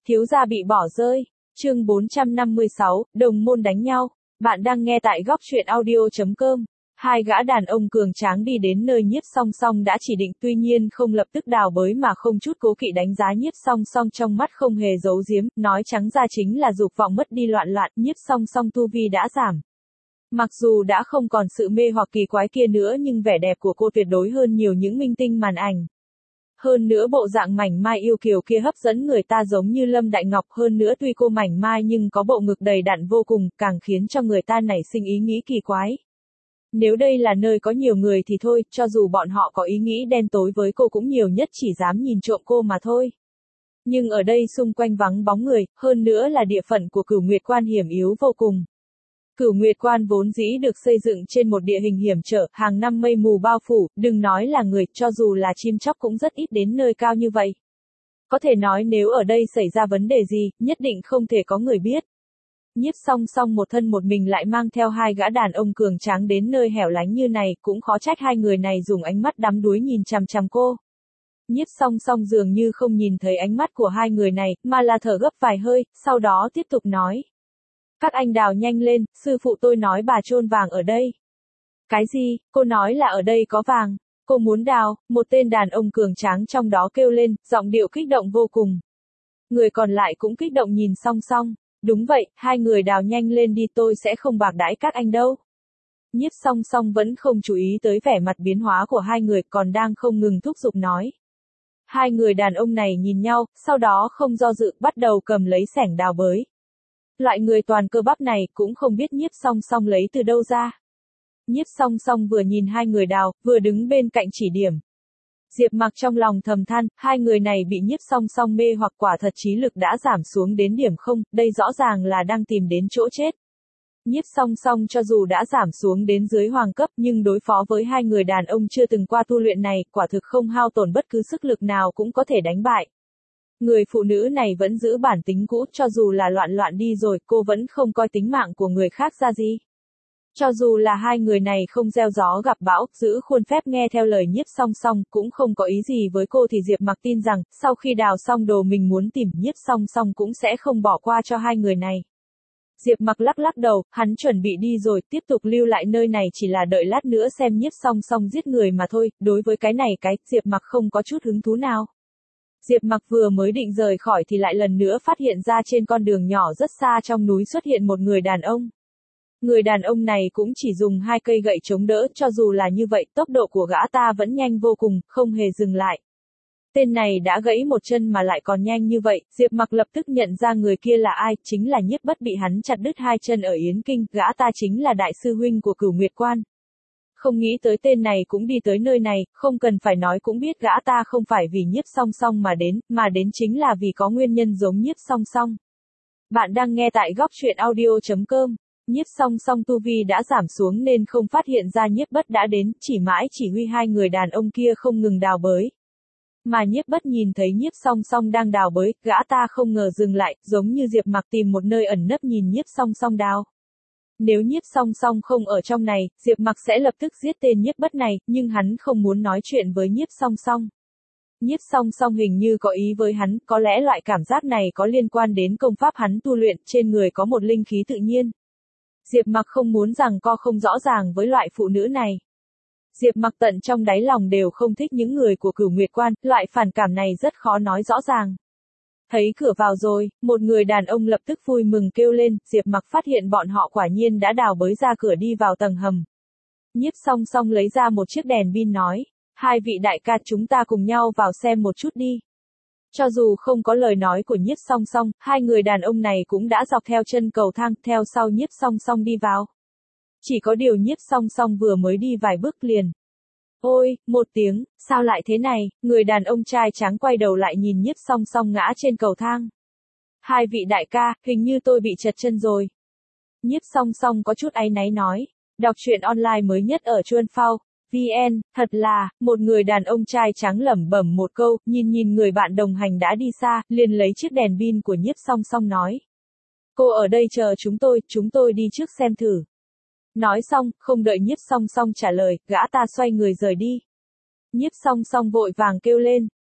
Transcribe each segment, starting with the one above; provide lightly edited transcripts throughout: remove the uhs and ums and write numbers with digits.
Thiếu gia bị bỏ rơi. Chương 456, đồng môn đánh nhau. Bạn đang nghe tại góc truyện audio.com. Hai gã đàn ông cường tráng đi đến nơi Nhiếp Song Song đã chỉ định, tuy nhiên không lập tức đào bới mà không chút cố kỵ đánh giá Nhiếp Song Song, trong mắt không hề giấu giếm, nói trắng ra chính là dục vọng mất đi loạn loạn. Nhiếp Song Song tu vi đã giảm. Mặc dù đã không còn sự mê hoặc kỳ quái kia nữa, nhưng vẻ đẹp của cô tuyệt đối hơn nhiều những minh tinh màn ảnh. Hơn nữa bộ dạng mảnh mai yêu kiều kia hấp dẫn người ta giống như Lâm Đại Ngọc, hơn nữa tuy cô mảnh mai nhưng có bộ ngực đầy đặn vô cùng, càng khiến cho người ta nảy sinh ý nghĩ kỳ quái. Nếu đây là nơi có nhiều người thì thôi, cho dù bọn họ có ý nghĩ đen tối với cô cũng nhiều nhất chỉ dám nhìn trộm cô mà thôi. Nhưng ở đây xung quanh vắng bóng người, hơn nữa là địa phận của Cửu Nguyệt Quan hiểm yếu vô cùng. Cửu Nguyệt Quan vốn dĩ được xây dựng trên một địa hình hiểm trở, hàng năm mây mù bao phủ, đừng nói là người, cho dù là chim chóc cũng rất ít đến nơi cao như vậy. Có thể nói nếu ở đây xảy ra vấn đề gì, nhất định không thể có người biết. Nhiếp Song Song một thân một mình lại mang theo hai gã đàn ông cường tráng đến nơi hẻo lánh như này, cũng khó trách hai người này dùng ánh mắt đắm đuối nhìn chằm chằm cô. Nhiếp Song Song dường như không nhìn thấy ánh mắt của hai người này, mà là thở gấp vài hơi, sau đó tiếp tục nói. Các anh đào nhanh lên, sư phụ tôi nói bà chôn vàng ở đây. Cái gì, cô nói là ở đây có vàng? Cô muốn đào, một tên đàn ông cường tráng trong đó kêu lên, giọng điệu kích động vô cùng. Người còn lại cũng kích động nhìn Song Song. Đúng vậy, hai người đào nhanh lên đi, tôi sẽ không bạc đãi các anh đâu. Nhiếp Song Song vẫn không chú ý tới vẻ mặt biến hóa của hai người, còn đang không ngừng thúc giục nói. Hai người đàn ông này nhìn nhau, sau đó không do dự, bắt đầu cầm lấy xẻng đào bới. Loại người toàn cơ bắp này cũng không biết Nhiếp Song Song lấy từ đâu ra. Nhiếp Song Song vừa nhìn hai người đào, vừa đứng bên cạnh chỉ điểm. Diệp Mặc trong lòng thầm than, hai người này bị Nhiếp Song Song mê hoặc, quả thật trí lực đã giảm xuống đến điểm không, đây rõ ràng là đang tìm đến chỗ chết. Nhiếp Song Song cho dù đã giảm xuống đến dưới hoàng cấp, nhưng đối phó với hai người đàn ông chưa từng qua tu luyện này, quả thực không hao tổn bất cứ sức lực nào cũng có thể đánh bại. Người phụ nữ này vẫn giữ bản tính cũ, cho dù là loạn loạn đi rồi, cô vẫn không coi tính mạng của người khác ra gì. Cho dù là hai người này không gieo gió gặp bão, giữ khuôn phép nghe theo lời Nhiếp Song Song, cũng không có ý gì với cô, thì Diệp Mặc tin rằng, sau khi đào xong đồ mình muốn tìm, Nhiếp Song Song cũng sẽ không bỏ qua cho hai người này. Diệp Mặc lắc lắc đầu, hắn chuẩn bị đi rồi, tiếp tục lưu lại nơi này chỉ là đợi lát nữa xem Nhiếp Song Song giết người mà thôi, đối với cái này Diệp Mặc không có chút hứng thú nào. Diệp Mặc vừa mới định rời khỏi thì lại lần nữa phát hiện ra trên con đường nhỏ rất xa trong núi xuất hiện một người đàn ông. Người đàn ông này cũng chỉ dùng hai cây gậy chống đỡ, cho dù là như vậy, tốc độ của gã ta vẫn nhanh vô cùng, không hề dừng lại. Tên này đã gãy một chân mà lại còn nhanh như vậy, Diệp Mặc lập tức nhận ra người kia là ai, chính là Nhiếp Bất bị hắn chặt đứt hai chân ở Yến Kinh, gã ta chính là đại sư huynh của Cửu Nguyệt Quan. Không nghĩ tới tên này cũng đi tới nơi này, không cần phải nói cũng biết gã ta không phải vì Nhiếp Song Song mà đến chính là vì có nguyên nhân giống Nhiếp Song Song. Bạn đang nghe tại góc truyện audio.com. Nhiếp Song Song tu vi đã giảm xuống nên không phát hiện ra Nhiếp Bất đã đến, chỉ mãi chỉ huy hai người đàn ông kia không ngừng đào bới. Mà Nhiếp Bất nhìn thấy Nhiếp Song Song đang đào bới, gã ta không ngờ dừng lại, giống như Diệp Mặc tìm một nơi ẩn nấp nhìn Nhiếp Song Song đào. Nếu Nhiếp Song Song không ở trong này, Diệp Mặc sẽ lập tức giết tên Nhiếp Bất này, nhưng hắn không muốn nói chuyện với Nhiếp Song Song. Nhiếp Song Song hình như có ý với hắn, có lẽ loại cảm giác này có liên quan đến công pháp hắn tu luyện, trên người có một linh khí tự nhiên. Diệp Mặc không muốn giằng co không rõ ràng với loại phụ nữ này. Diệp Mặc tận trong đáy lòng đều không thích những người của Cửu Nguyệt Quan, loại phản cảm này rất khó nói rõ ràng. Thấy cửa vào rồi, một người đàn ông lập tức vui mừng kêu lên, Diệp Mặc phát hiện bọn họ quả nhiên đã đào bới ra cửa đi vào tầng hầm. Nhiếp Song Song lấy ra một chiếc đèn pin nói, hai vị đại ca chúng ta cùng nhau vào xem một chút đi. Cho dù không có lời nói của Nhiếp Song Song, hai người đàn ông này cũng đã dọc theo chân cầu thang, theo sau Nhiếp Song Song đi vào. Chỉ có điều Nhiếp Song Song vừa mới đi vài bước liền. Ôi, một tiếng, sao lại thế này, người đàn ông trai trắng quay đầu lại nhìn Nhiếp Song Song ngã trên cầu thang. Hai vị đại ca, hình như tôi bị trật chân rồi. Nhiếp Song Song có chút áy náy nói, đọc truyện online mới nhất ở Chuan Phao VN, thật là, một người đàn ông trai trắng lẩm bẩm một câu, nhìn người bạn đồng hành đã đi xa, liền lấy chiếc đèn pin của Nhiếp Song Song nói. Cô ở đây chờ chúng tôi đi trước xem thử. Nói xong, không đợi Nhiếp Song Song trả lời, gã ta xoay người rời đi. Nhiếp Song Song vội vàng kêu lên,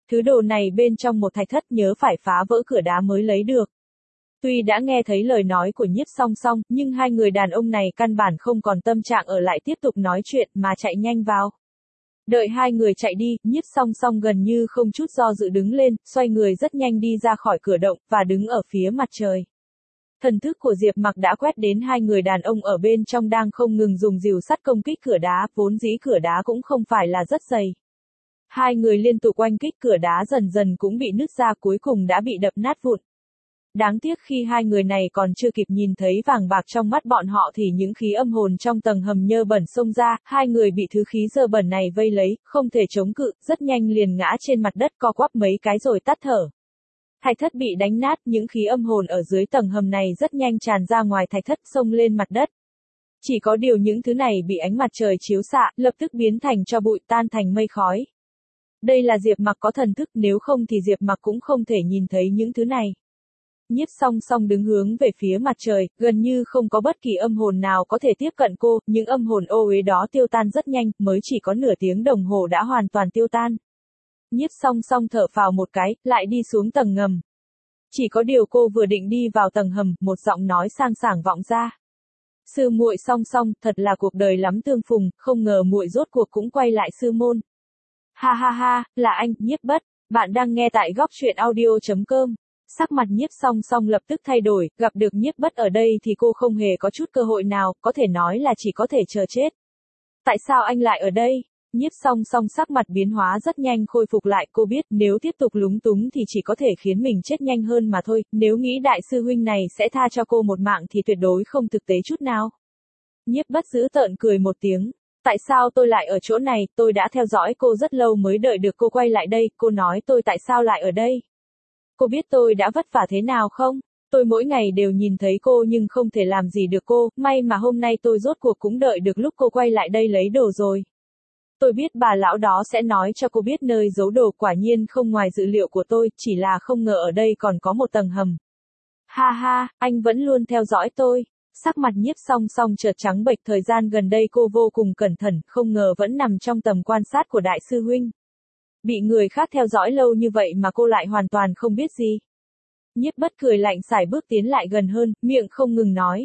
Thứ đồ này bên trong một thạch thất nhớ phải phá vỡ cửa đá mới lấy được. Tuy đã nghe thấy lời nói của Nhiếp Song Song, nhưng hai người đàn ông này căn bản không còn tâm trạng ở lại tiếp tục nói chuyện mà chạy nhanh vào. Đợi hai người chạy đi, Nhiếp Song Song gần như không chút do dự đứng lên, xoay người rất nhanh đi ra khỏi cửa động, và đứng ở phía mặt trời. Thần thức của Diệp Mặc đã quét đến hai người đàn ông ở bên trong đang không ngừng dùng rìu sắt công kích cửa đá, vốn dĩ cửa đá cũng không phải là rất dày. Hai người liên tục oanh kích cửa đá dần dần cũng bị nứt ra, cuối cùng đã bị đập nát vụn. Đáng tiếc khi hai người này còn chưa kịp nhìn thấy vàng bạc trong mắt bọn họ thì những khí âm hồn trong tầng hầm nhơ bẩn xông ra, hai người bị thứ khí dơ bẩn này vây lấy, không thể chống cự, rất nhanh liền ngã trên mặt đất co quắp mấy cái rồi tắt thở. Thạch thất bị đánh nát, những khí âm hồn ở dưới tầng hầm này rất nhanh tràn ra ngoài thạch thất xông lên mặt đất. Chỉ có điều những thứ này bị ánh mặt trời chiếu xạ, lập tức biến thành tro bụi, tan thành mây khói. Đây là Diệp Mặc có thần thức, nếu không thì Diệp Mặc cũng không thể nhìn thấy những thứ này. Nhiếp Song Song đứng hướng về phía mặt trời, gần như không có bất kỳ âm hồn nào có thể tiếp cận cô, những âm hồn ô uế đó tiêu tan rất nhanh, mới chỉ có nửa tiếng đồng hồ đã hoàn toàn tiêu tan. Nhiếp Song Song thở phào một cái, lại đi xuống tầng ngầm. Chỉ có điều cô vừa định đi vào tầng hầm, một giọng nói sang sảng vọng ra. Sư muội Song Song, thật là cuộc đời lắm tương phùng, không ngờ muội rốt cuộc cũng quay lại sư môn. Ha ha ha, là anh, Nhiếp Bất, bạn đang nghe tại góc truyện audio.com. Sắc mặt Nhiếp Song Song lập tức thay đổi, gặp được Nhiếp Bất ở đây thì cô không hề có chút cơ hội nào, có thể nói là chỉ có thể chờ chết. Tại sao anh lại ở đây? Nhiếp Song Song sắc mặt biến hóa rất nhanh khôi phục lại, cô biết nếu tiếp tục lúng túng thì chỉ có thể khiến mình chết nhanh hơn mà thôi, nếu nghĩ đại sư huynh này sẽ tha cho cô một mạng thì tuyệt đối không thực tế chút nào. Nhiếp Bất giữ tợn cười một tiếng. Tại sao tôi lại ở chỗ này, tôi đã theo dõi cô rất lâu mới đợi được cô quay lại đây, cô nói tôi tại sao lại ở đây? Cô biết tôi đã vất vả thế nào không? Tôi mỗi ngày đều nhìn thấy cô nhưng không thể làm gì được cô, may mà hôm nay tôi rốt cuộc cũng đợi được lúc cô quay lại đây lấy đồ rồi. Tôi biết bà lão đó sẽ nói cho cô biết nơi giấu đồ, quả nhiên không ngoài dự liệu của tôi, chỉ là không ngờ ở đây còn có một tầng hầm. Ha ha, anh vẫn luôn theo dõi tôi. Sắc mặt Nhiếp Song Song chợt trắng bệch, thời gian gần đây cô vô cùng cẩn thận, không ngờ vẫn nằm trong tầm quan sát của đại sư huynh. Bị người khác theo dõi lâu như vậy mà cô lại hoàn toàn không biết gì. Nhiếp Bất cười lạnh sải bước tiến lại gần hơn, miệng không ngừng nói.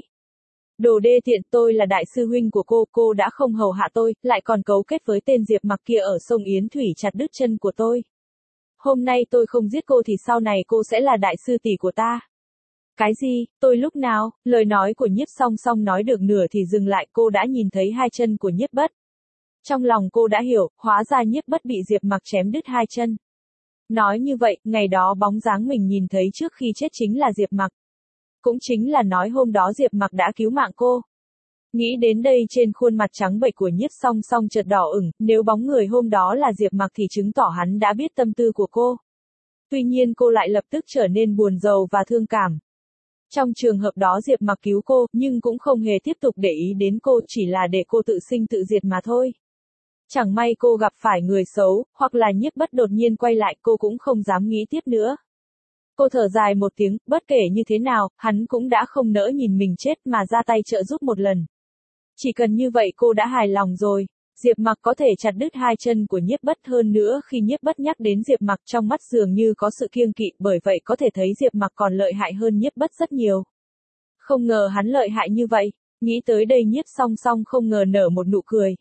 Đồ đê tiện, tôi là đại sư huynh của cô đã không hầu hạ tôi, lại còn cấu kết với tên Diệp Mặc kia ở sông Yến Thủy chặt đứt chân của tôi. Hôm nay tôi không giết cô thì sau này cô sẽ là đại sư tỷ của ta. Cái gì, tôi lúc nào? Lời nói của Nhiếp Song Song nói được nửa thì dừng lại, cô đã nhìn thấy hai chân của Nhiếp Bất. Trong lòng cô đã hiểu, hóa ra Nhiếp Bất bị Diệp Mặc chém đứt hai chân. Nói như vậy, ngày đó bóng dáng mình nhìn thấy trước khi chết chính là Diệp Mặc. Cũng chính là nói hôm đó Diệp Mặc đã cứu mạng cô. Nghĩ đến đây trên khuôn mặt trắng bệch của Nhiếp Song Song chợt đỏ ửng, nếu bóng người hôm đó là Diệp Mặc thì chứng tỏ hắn đã biết tâm tư của cô. Tuy nhiên cô lại lập tức trở nên buồn rầu và thương cảm. Trong trường hợp đó Diệp Mặc cứu cô, nhưng cũng không hề tiếp tục để ý đến cô, chỉ là để cô tự sinh tự diệt mà thôi. Chẳng may cô gặp phải người xấu, hoặc là Nhiếp Bất đột nhiên quay lại, cô cũng không dám nghĩ tiếp nữa. Cô thở dài một tiếng, bất kể như thế nào, hắn cũng đã không nỡ nhìn mình chết mà ra tay trợ giúp một lần. Chỉ cần như vậy cô đã hài lòng rồi. Diệp Mặc có thể chặt đứt hai chân của Nhiếp Bất, hơn nữa khi Nhiếp Bất nhắc đến Diệp Mặc trong mắt dường như có sự kiêng kỵ, bởi vậy có thể thấy Diệp Mặc còn lợi hại hơn Nhiếp Bất rất nhiều. Không ngờ hắn lợi hại như vậy, nghĩ tới đây Nhiếp Song Song không ngờ nở một nụ cười.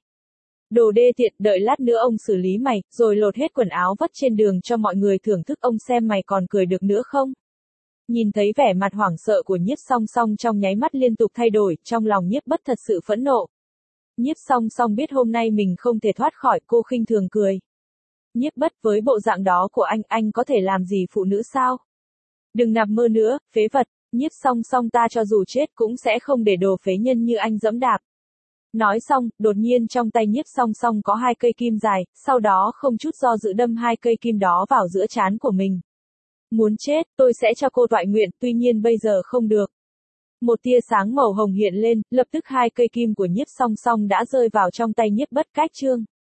Đồ đê tiện, đợi lát nữa ông xử lý mày, rồi lột hết quần áo vất trên đường cho mọi người thưởng thức, ông xem mày còn cười được nữa không? Nhìn thấy vẻ mặt hoảng sợ của Nhiếp Song Song trong nháy mắt liên tục thay đổi, trong lòng Nhiếp Bất thật sự phẫn nộ. Nhiếp Song Song biết hôm nay mình không thể thoát khỏi, cô khinh thường cười. Nhiếp Bất, với bộ dạng đó của anh có thể làm gì phụ nữ sao? Đừng nằm mơ nữa, phế vật. Nhiếp Song Song, ta cho dù chết cũng sẽ không để đồ phế nhân như anh dẫm đạp. Nói xong, đột nhiên trong tay Nhiếp Song Song có hai cây kim dài, sau đó không chút do dự đâm hai cây kim đó vào giữa trán của mình. Muốn chết, tôi sẽ cho cô toại nguyện, tuy nhiên bây giờ không được. Một tia sáng màu hồng hiện lên, lập tức hai cây kim của Nhiếp Song Song đã rơi vào trong tay Nhiếp Bất. Cách chương